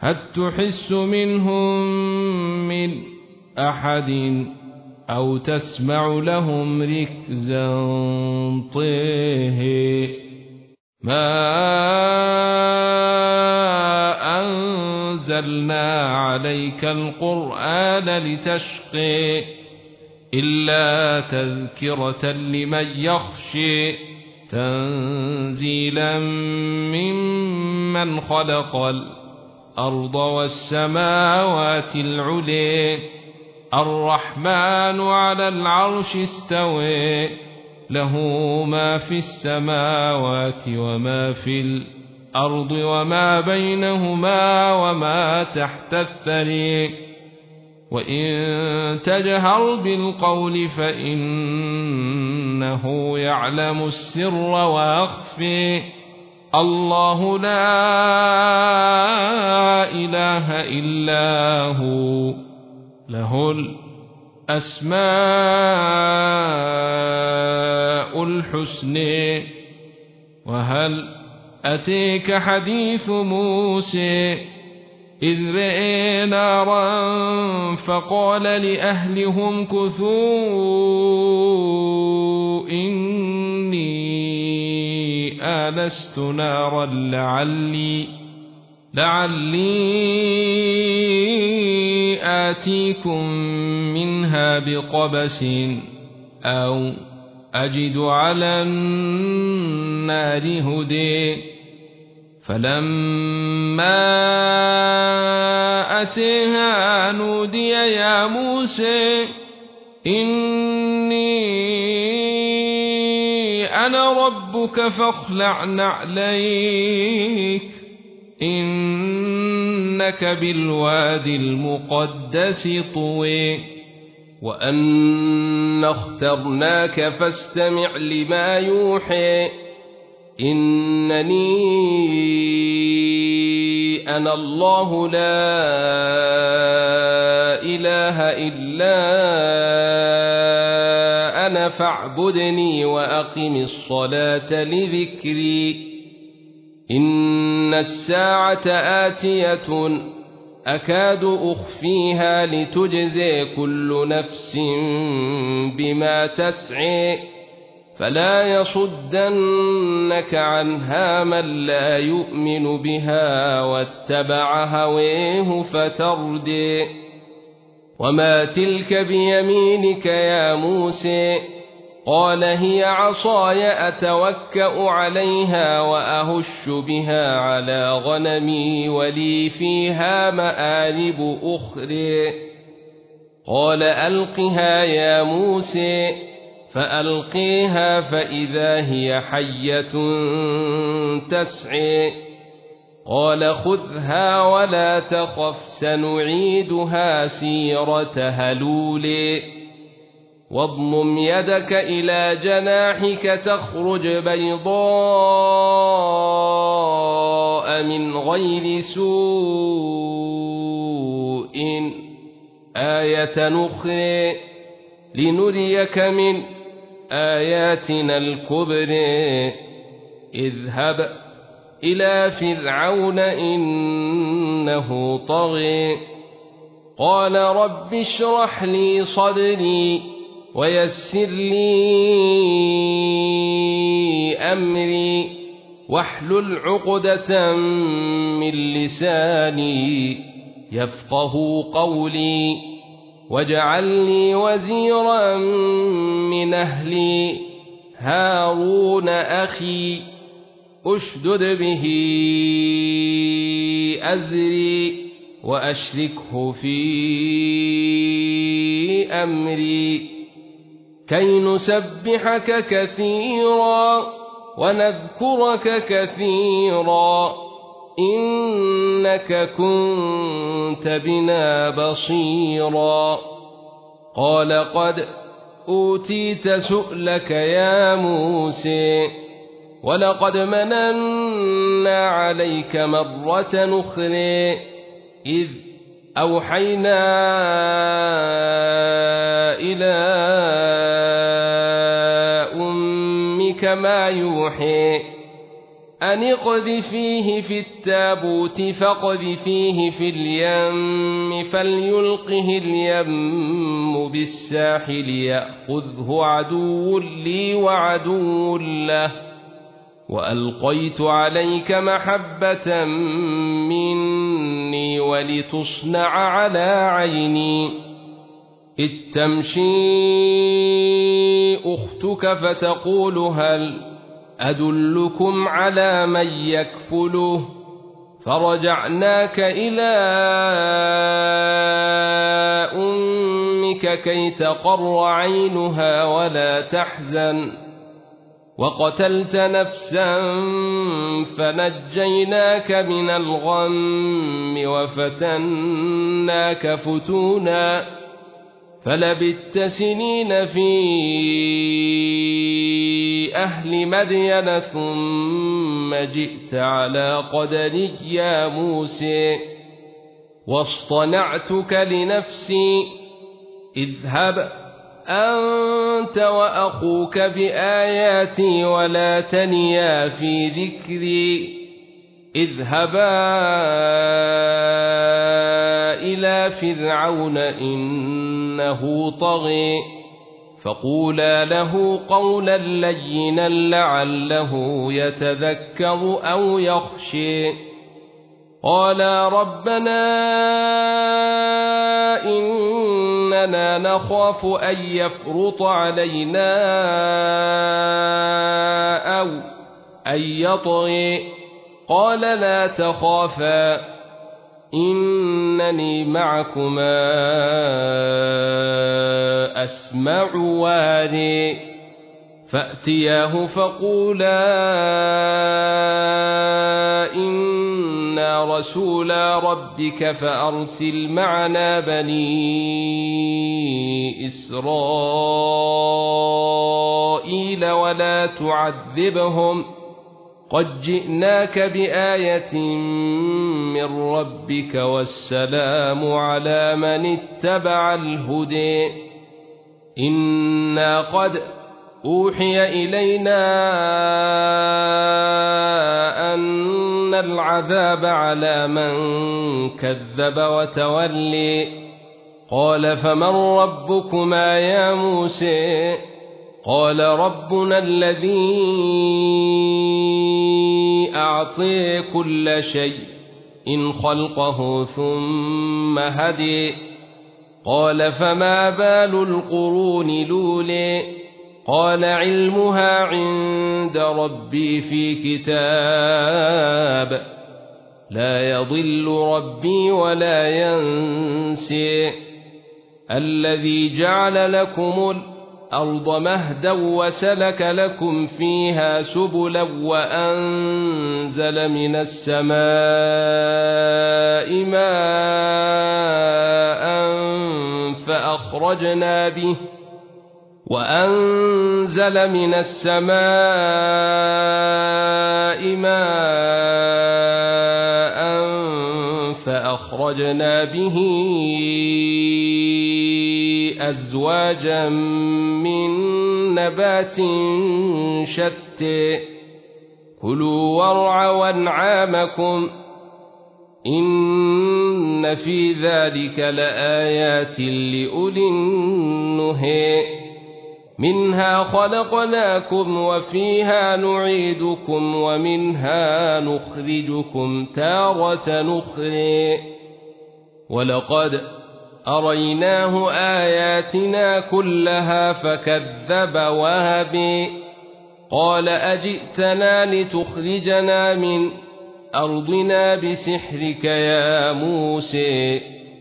هل تحس منهم من أحد أو تسمع لهم ركزا طيه ما أنزلنا عليك القرآن لتشقي إلا تذكرة لمن يخشي تنزيلا ممن خلق الأرض والسماوات العلي الرحمن على العرش استوى له ما في السماوات وما في الأرض وما بينهما وما تحت الثري وإن تجهر بالقول فإنه يعلم السر وأخفي الله لا إله إلا هو له الأسماء الحسن وهل أتيك حديث موسى إذ رأى نارا فقال لأهلهم كثوا إني آنست نارا لعلي آتيكم منها بقبس أو أجد على النار هدى فلما أتيها نودي يا موسى إني أنا ربك فاخلع نعليك إنك بالوادي المقدس طوي وأنا اخترناك فاستمع لما يوحي إنني أنا الله لا إله إلا أنا فاعبدني وأقم الصلاة لذكري إن الساعة آتية أكاد أخفيها لتجزي كل نفس بما تسعي فلا يصدنك عنها من لا يؤمن بها واتبع هويه فتردي وما تلك بيمينك يا موسى قال هي عصاي أتوكأ عليها وأهش بها على غنمي ولي فيها مآرب أخرى قال ألقها يا موسى فألقيها فإذا هي حية تسعي قال خذها ولا تخف سنعيدها سيرتها الأولى واضمم يدك إلى جناحك تخرج بيضاء من غير سوء آية أخرى لنريك من آياتنا الكبرى اذهب إلى فرعون إنه طغى قال رب اشرح لي صدري ويسر لي أمري واحلل عقدة من لساني يفقه قولي واجعل لي وزيرا من أهلي هارون أخي أشدد به أزري وأشركه في أمري كي نسبحك كثيرا ونذكرك كثيرا إنك كنت بنا بصيرا قال قد أوتيت سؤلك يا موسى ولقد مننا عليك مرة أخرى إذ أوحينا إلى أمك ما يوحي أن اقذفيه في التابوت فاقذفيه في اليم فليلقه اليم بالساحل يأخذه عدو لي وعدو له وألقيت عليك محبة مني ولتصنع على عيني إذ تمشي أختك فتقول هل أدلكم على من يكفله فرجعناك إلى أمك كي تقر عينها ولا تحزن وقتلت نفسا فنجيناك من الغم وفتناك فتونا فلبثت سنين في أهل مدين ثم جئت على قدري يا موسى واصطنعتك لنفسي اذهب أنت وأخوك بآياتي ولا تنيا في ذكري اذهبا إلى فرعون إنه طغى فقولا له قولا لينا لعله يتذكر أو يخشى قالا ربنا إننا نخاف أن يفرط علينا أو أن يطغى قال لا تخافا إنني معكما أسمع واري فأتياه فقولا إنا رسولا ربك فأرسل معنا بني إسرائيل ولا تعذبهم قد جئناك بآية من ربك والسلام على من اتبع الهدى إنا قد أوحي إلينا أن العذاب على من كذب وتولي قال فمن ربكما يا موسى قال ربنا الذي أعطي كل شيء إن خلقه ثم هدي قال فما بال القرون لولي قال علمها عند ربي في كتاب لا يضل ربي ولا ينسي الذي جعل لكم الأرض مهدا وسلك لكم فيها سبلا وأنزل من السماء ماء فأخرجنا به وأنزل من السماء ماء فأخرجنا به أزواجا من نبات شتى كلوا وارعوا أنعامكم إن في ذلك لآيات لأولي النهى منها خلقناكم وفيها نعيدكم ومنها نخرجكم تارة نخرى ولقد أريناه آياتنا كلها فكذب وهبي قال أجئتنا لتخرجنا من أرضنا بسحرك يا موسى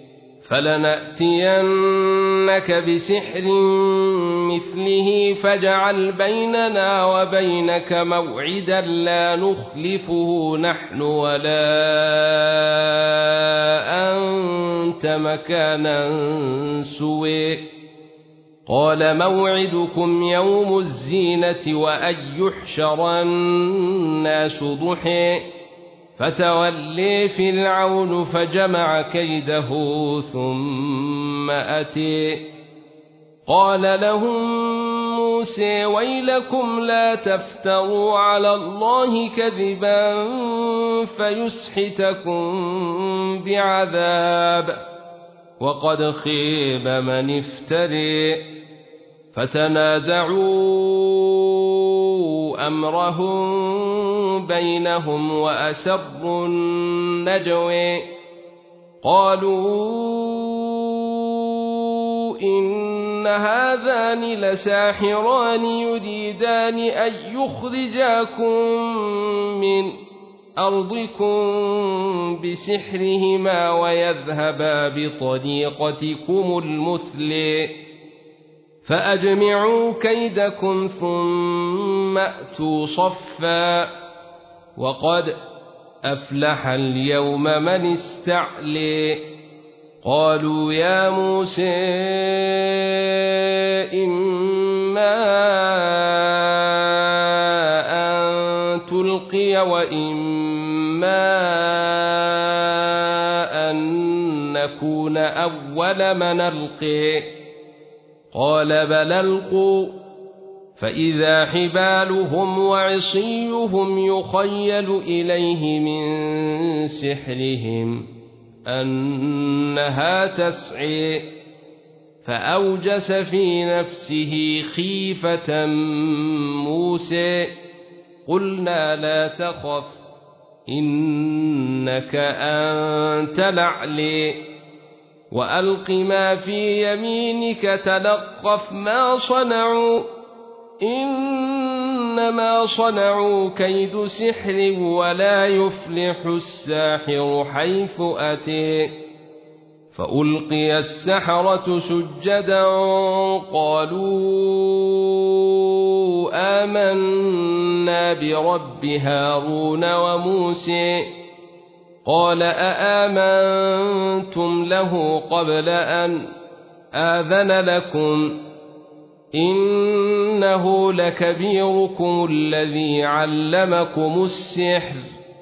فلنأتينك بسحر مثله فاجعل بيننا وبينك موعدا لا نخلفه نحن ولا أنت مكانا سوى قال موعدكم يوم الزينة وأن يحشر الناس ضحى فتولي فرعون فجمع كيده ثم أتي قال لهم موسى ويلكم لا تفتروا على الله كذبا فيسحتكم بعذاب وقد خيب من افتري فتنازعوا أمرهم بينهم وأسروا النجوى قالوا إن هذان لساحران يريدان أن يخرجاكم من أرضكم بسحرهما ويذهبا بطريقتكم المثل فأجمعوا كيدكم ثم أتوا صفا وقد أفلح اليوم من استعلي قالوا يا موسى إما أن تلقي وإما أن نكون أول من ألقي قال بل ألقوا فإذا حبالهم وعصيهم يخيل إليه من سحرهم أنها تسعي فأوجس في نفسه خيفة موسى قلنا لا تخف إنك أنت الأعلى وألق ما في يمينك تلقف ما صنعوا إنما صنعوا كيد سحر ولا يفلح الساحر حيث أتي فألقي السحرة سجدا قالوا آمنا برب هارون وموسى قال أآمنتم له قبل أن آذن لكم إنه لكبيركم الذي علمكم السحر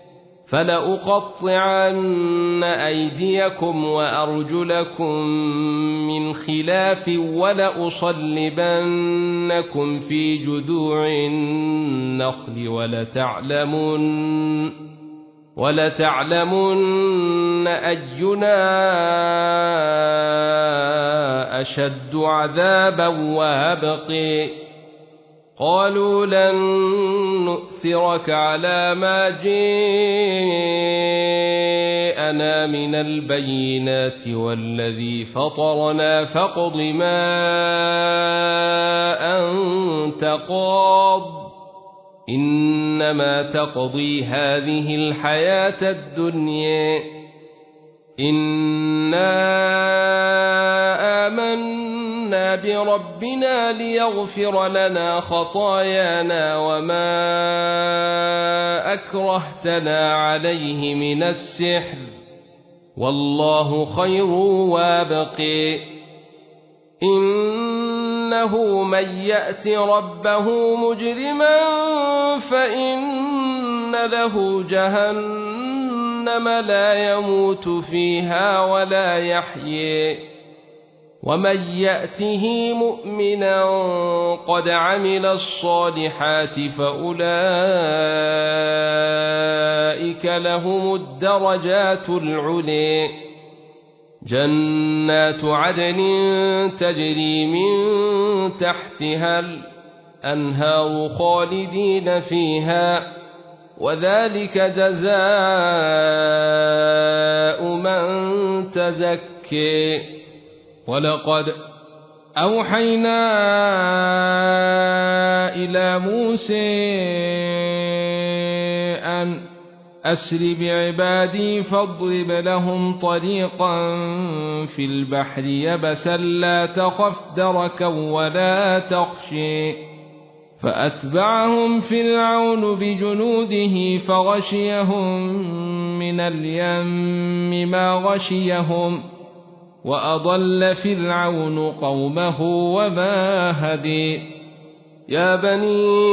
فلأقطعن أيديكم وأرجلكم من خلاف ولأصلبنكم في جذوع النخل ولتعلمن أينا أشد عذابا وأبقي قالوا لن نؤثرك على ما جاءنا من البينات والذي فطرنا فاقض ما أنت قاض إنما تقضي هذه الحياة الدنيا إنا آمنا بربنا ليغفر لنا خطايانا وما أكرهتنا عليه من السحر والله خير وابقي إنه من يأت ربه مجرما فإن له جهنم لا يموت فيها ولا يحيي ومن يأته مؤمنا قد عمل الصالحات فأولئك لهم الدرجات العلي جنات عدن تجري من تحتها الأنهار خالدين فيها وذلك جزاء من تزكي ولقد أوحينا إلى موسى أن أسر بعبادي فاضرب لهم طريقا في البحر يبسا لا تخف دركا ولا تخشي فأتبعهم فرعون بجنوده فغشيهم من اليم ما غشيهم وأضل فرعون قومه وما هدي يا بني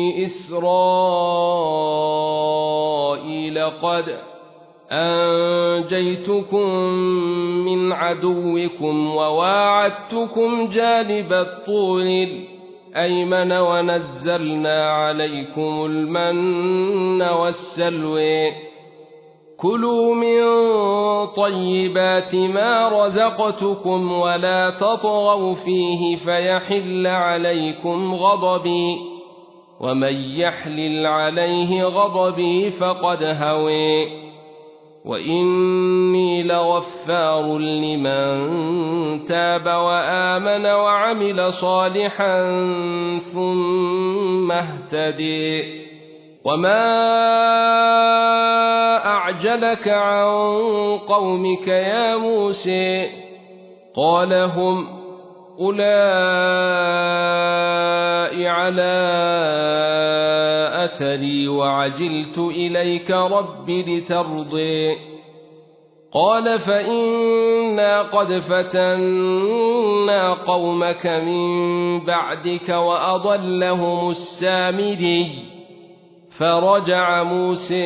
إسرائيل قد أنجيتكم من عدوكم وواعدتكم جانب الطور الأيمن ونزلنا عليكم المن والسلوى كلوا من طيبات ما رزقتكم ولا تطغوا فيه فيحل عليكم غضبي ومن يحلل عليه غضبي فقد هوى وإني لغفار لمن تاب وآمن وعمل صالحا ثم اهتدي وما أعجلك عن قومك يا موسى قال هم أولئك على أثري وعجلت إليك رب لترضي قال فإنا قد فتنا قومك من بعدك وأضلهم السامري فرجع موسى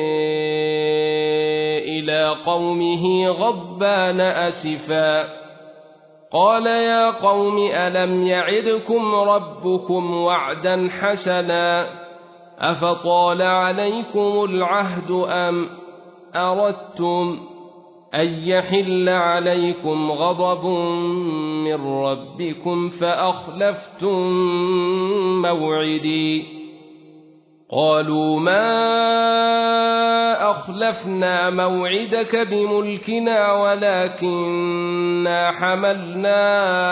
إلى قومه غضبان أسفا قال يا قوم ألم يعدكم ربكم وعدا حسنا أفطال عليكم العهد أم أردتم أن يحل عليكم غضب من ربكم فأخلفتم موعدي قالوا ما أخلفنا موعدك بملكنا ولكننا حملنا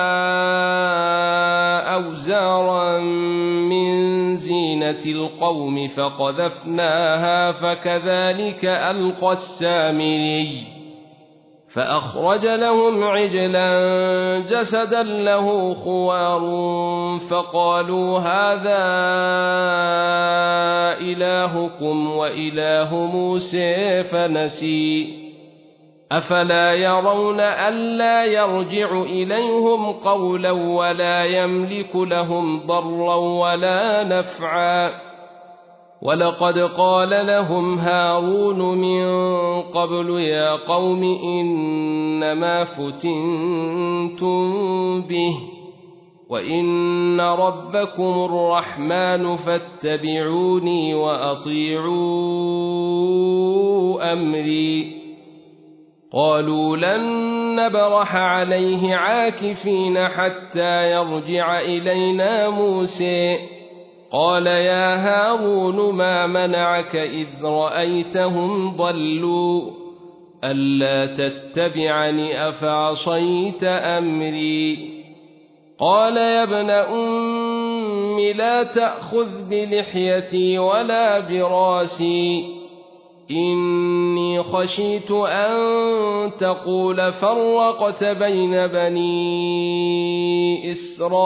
أوزارا من زينة القوم فقذفناها فكذلك ألقى السامري فأخرج لهم عجلا جسدا له خوار فقالوا هذا إلهكم وإله موسى فنسي أفلا يرون ألا يرجع إليهم قولا ولا يملك لهم ضرا ولا نفعا ولقد قال لهم هارون من قبل يا قوم إنما فتنتم به وإن ربكم الرحمن فاتبعوني وأطيعوا أمري قالوا لن نبرح عليه عاكفين حتى يرجع إلينا موسى قال يا هارون ما منعك إذ رأيتهم ضلوا ألا تتبعني أفعصيت أمري قال يا ابن أم لا تأخذ بلحيتي ولا براسي إني خشيت أن تقول فرقت بين بني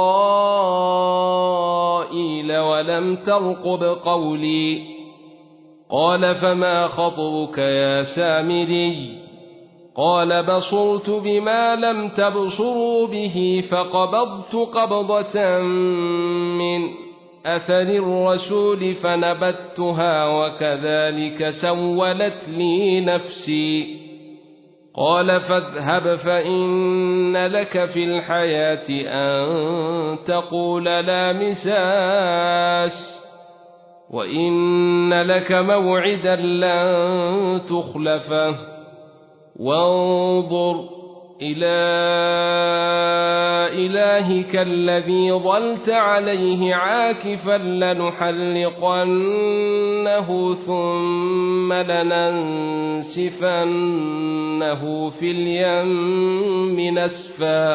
إسرائيل ولم ترقب قولي قال فما خطبك يا سامري قال بصرت بما لم تبصروا به فقبضت قبضة من أثر الرسول فنبذتها وكذلك سولت لي نفسي قال فاذهب فإن لك في الحياة أن تقول لا مساس وإن لك موعدا لن تخلفه وانظر إلى إلهك الذي ظلت عليه عاكفا لنحلقنه ثم لننسفنه في اليم نسفا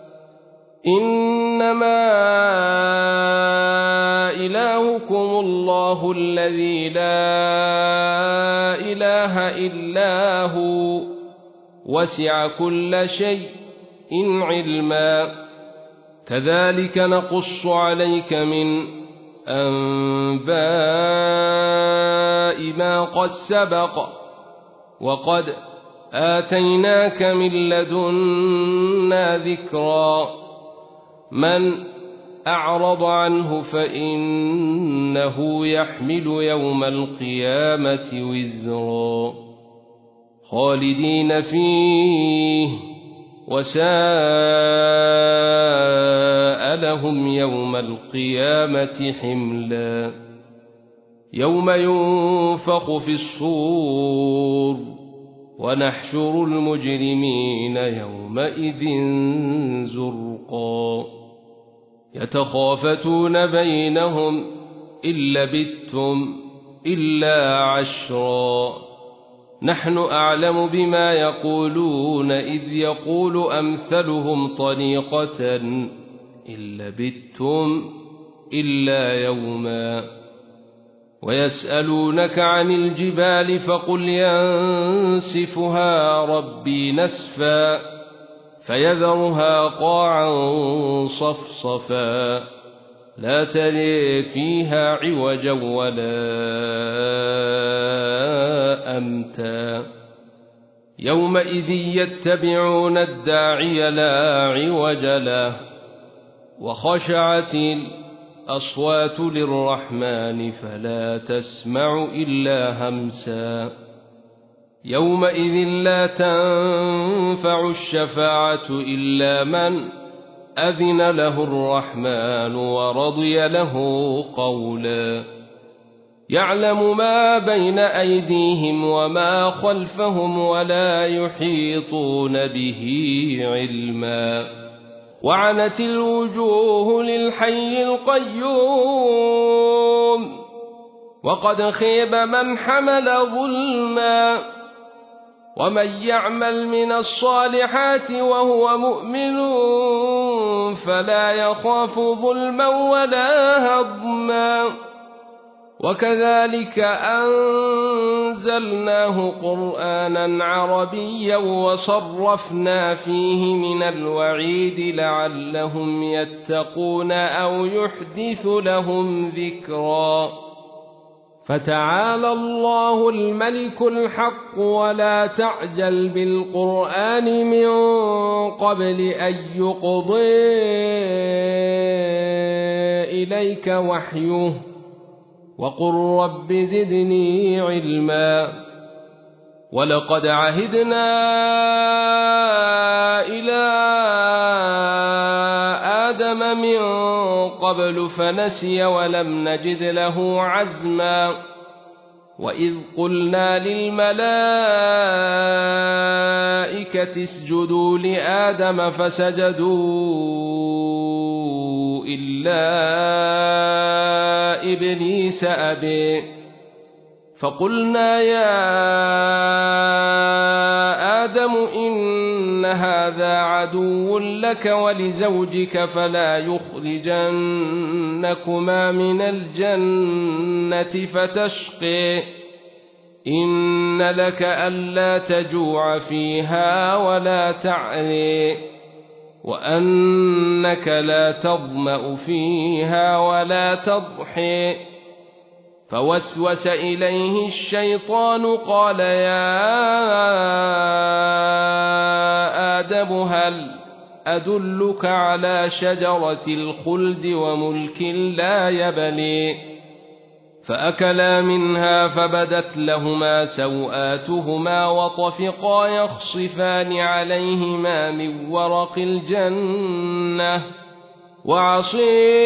إنما إلهكم الله الذي لا إله إلا هو وسع كل شيء علما كذلك نقص عليك من أنباء ما قد سبق وقد آتيناك من لدنا ذكرا من أعرض عنه فإنه يحمل يوم القيامة وزرا خالدين فيه وساء لهم يوم القيامة حملا يوم ينفخ في الصور ونحشر المجرمين يومئذ زرقا يتخافتون بينهم إن لبثتم إلا عشرا نحن أعلم بما يقولون إذ يقول أمثلهم طريقة إن لبثتم إلا يوما ويسألونك عن الجبال فقل ينسفها ربي نسفا فيذرها قاعا صفصفا لا ترى فيها عوجا ولا أمتا يومئذ يتبعون الداعي لا عوج له وخشعت الأصوات للرحمن فلا تسمع إلا همسا يومئذ لا تنفع الشفاعة إلا من أذن له الرحمن ورضي له قولا يعلم ما بين أيديهم وما خلفهم ولا يحيطون به علما وعنت الوجوه للحي القيوم وقد خيب من حمل ظلما ومن يعمل من الصالحات وهو مؤمن فلا يخاف ظلما ولا هضما وكذلك أنزلناه قرآنا عربيا وصرفنا فيه من الوعيد لعلهم يتقون أو يحدث لهم ذكرا فتعالى الله الملك الحق ولا تعجل بالقرآن من قبل أن يقضي إليك وحيه وقل رب زدني علما ولقد عهدنا إلى آدم من قبل فنسي ولم نجد له عزما وإذ قلنا للملائكة اسجدوا لآدم فسجدوا إلا إبليس أبي فقلنا يا آدم إن هذا عدو لك ولزوجك فلا يخرجنكما من الجنة فتشقي إن لك ألا تجوع فيها ولا تعري وأنك لا تظمأ فيها ولا تضحي فوسوس إليه الشيطان قال يا آدم هل أدلك على شجرة الخلد وملك لا يبلي فأكلا منها فبدت لهما سوآتهما وطفقا يخصفان عليهما من ورق الجنة وعصي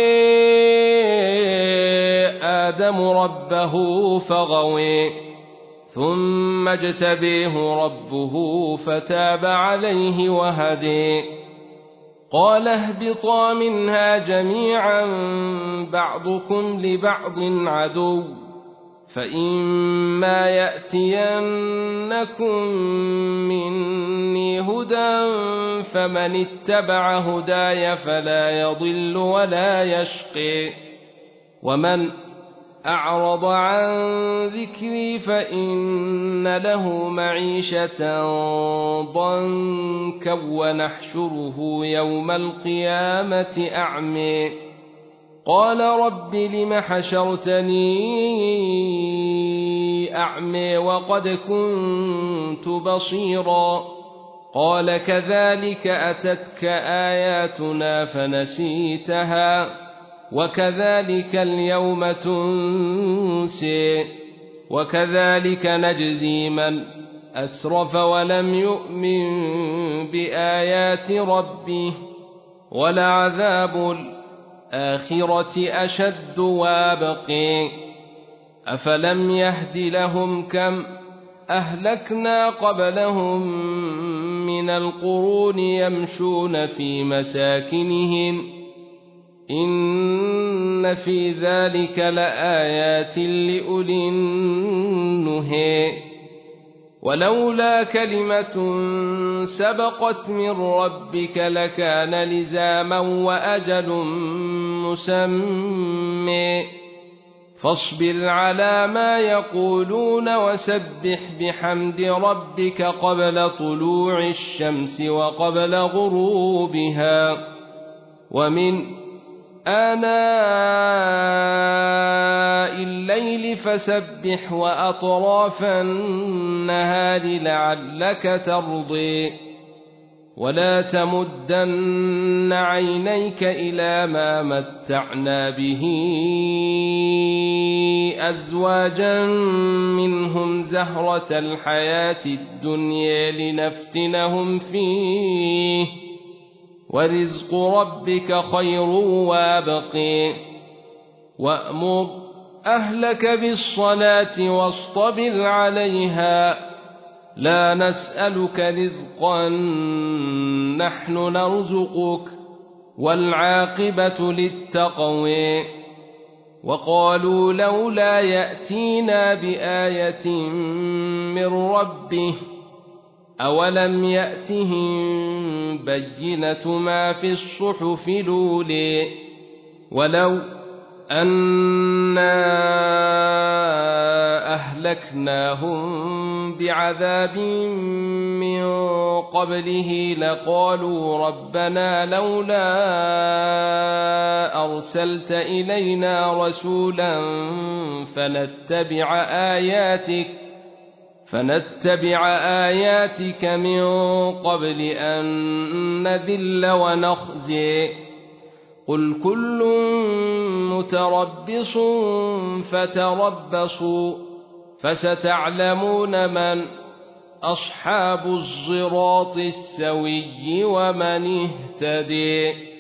آدم ربه فغوي ثم اجتبيه ربه فتاب عليه وهدي قال اهبطا منها جميعا بعضكم لبعض عدو فإما يأتينكم مني هدى فمن اتبع هداي فلا يضل ولا يشقي ومن أعرض عن ذكري فإن له معيشة ضنكا ونحشره يوم القيامة أعمي قال رب لم حشرتني أعمي وقد كنت بصيرا قال كذلك أتتك آياتنا فنسيتها وكذلك اليوم تنسي وكذلك نجزي من أسرف ولم يؤمن بآيات ربه ولعذاب الآخرة أشد وابق أفلم يهد لهم كم أهلكنا قبلهم من القرون يمشون في مساكنهم إن في ذلك لآيات لأولي النهي ولولا كلمة سبقت من ربك لكان لزاما وأجل مسمى فاصبر على ما يقولون وسبح بحمد ربك قبل طلوع الشمس وقبل غروبها ومن آناء الليل فسبح وأطراف النهار لعلك ترضي ولا تمدن عينيك إلى ما متعنا به أزواجا منهم زهرة الحياة الدنيا لنفتنهم فيه ورزق ربك خير وابق وأمر أهلك بالصلاة واصطبر عليها لا نسألك رزقا نحن نرزقك والعاقبة للتقوى وقالوا لولا يأتينا بآية من ربه أولم يأتهم بينة ما في الصحف الأولى ولو أنا أهلكناهم بعذاب من قبله لقالوا ربنا لولا أرسلت إلينا رسولا فنتبع آياتك من قبل أن نذل ونخزي قل كل متربص فتربصوا فستعلمون من أصحاب الصراط السوي ومن اهتدي